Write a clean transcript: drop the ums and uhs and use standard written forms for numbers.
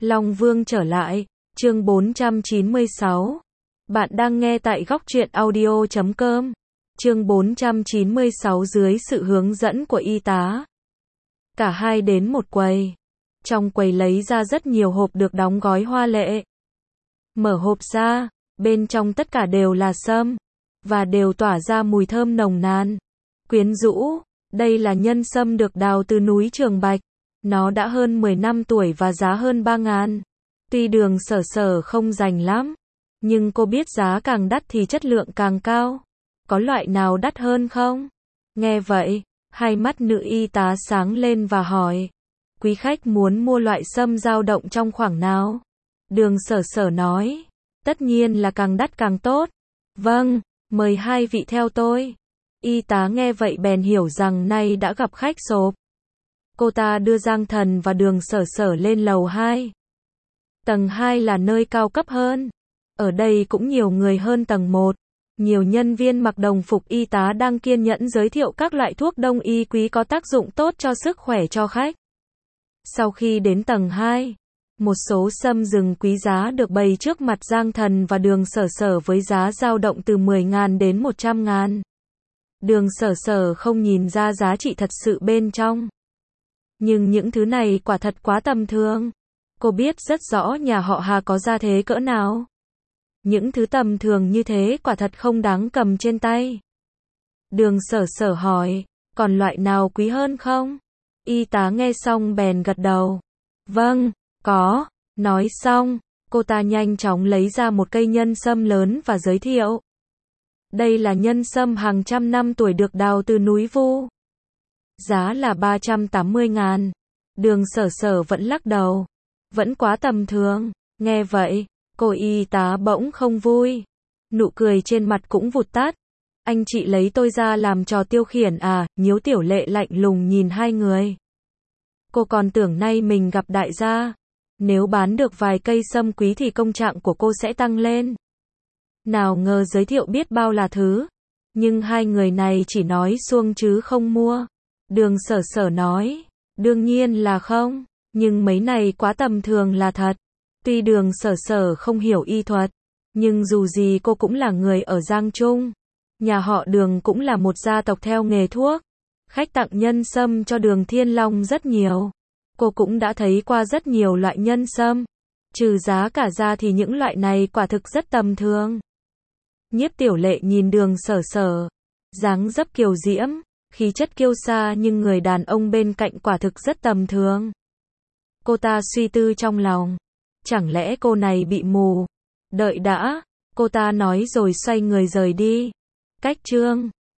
Long Vương trở lại, chương 496. Bạn đang nghe tại góc truyện audio.com. Chương 496 dưới sự hướng dẫn của y tá. Cả hai đến một quầy. Trong quầy lấy ra rất nhiều hộp được đóng gói hoa lệ. Mở hộp ra, bên trong tất cả đều là sâm, và đều tỏa ra mùi thơm nồng nàn, quyến rũ. Đây là nhân sâm được đào từ núi Trường Bạch. Nó đã hơn 10 năm tuổi và giá hơn 3.000. Tuy Đường Sở Sở không rành lắm, nhưng cô biết giá càng đắt thì chất lượng càng cao. Có loại nào đắt hơn không? Nghe vậy, hai mắt nữ y tá sáng lên và hỏi. Quý khách muốn mua loại sâm dao động trong khoảng nào? Đường Sở Sở nói. Tất nhiên là càng đắt càng tốt. Vâng, mời hai vị theo tôi. Y tá nghe vậy bèn hiểu rằng nay đã gặp khách sộp. Cô ta đưa Giang Thần và Đường Sở Sở lên lầu 2. Tầng 2 là nơi cao cấp hơn. Ở đây cũng nhiều người hơn tầng 1. Nhiều nhân viên mặc đồng phục y tá đang kiên nhẫn giới thiệu các loại thuốc đông y quý có tác dụng tốt cho sức khỏe cho khách. Sau khi đến tầng 2, một số sâm rừng quý giá được bày trước mặt Giang Thần và Đường Sở Sở với giá dao động từ 10.000 đến 100.000. Đường Sở Sở không nhìn ra giá trị thật sự bên trong. Nhưng những thứ này quả thật quá tầm thường. Cô biết rất rõ nhà họ Hà có gia thế cỡ nào. Những thứ tầm thường như thế quả thật không đáng cầm trên tay. Đường Sở Sở hỏi, còn loại nào quý hơn không? Y tá nghe xong bèn gật đầu. Vâng, có. Nói xong, cô ta nhanh chóng lấy ra một cây nhân sâm lớn và giới thiệu. Đây là nhân sâm hàng trăm năm tuổi được đào từ núi Vu. Giá là 380.000. Đường Sở Sở vẫn lắc đầu. Vẫn quá tầm thường. Nghe vậy, cô y tá bỗng không vui. Nụ cười trên mặt cũng vụt tắt. Anh chị lấy tôi ra làm trò tiêu khiển à? Nhiếu Tiểu Lệ lạnh lùng nhìn hai người. Cô còn tưởng nay mình gặp đại gia. Nếu bán được vài cây sâm quý thì công trạng của cô sẽ tăng lên. Nào ngờ giới thiệu biết bao là thứ. Nhưng hai người này chỉ nói suông chứ không mua. Đường Sở Sở nói. Đương nhiên là không. Nhưng mấy này quá tầm thường là thật. Tuy Đường Sở Sở không hiểu y thuật, nhưng dù gì cô cũng là người ở Giang Trung. Nhà họ Đường cũng là một gia tộc theo nghề thuốc. Khách tặng nhân sâm cho Đường Thiên Long rất nhiều. Cô cũng đã thấy qua rất nhiều loại nhân sâm. Trừ giá cả ra thì những loại này quả thực rất tầm thường. Nhiếp Tiểu Lệ nhìn Đường Sở Sở. Dáng dấp kiều diễm, khí chất kiêu sa nhưng người đàn ông bên cạnh quả thực rất tầm thường. Cô ta suy tư trong lòng. Chẳng lẽ cô này bị mù? Đợi đã, cô ta nói rồi xoay người rời đi. Cách chương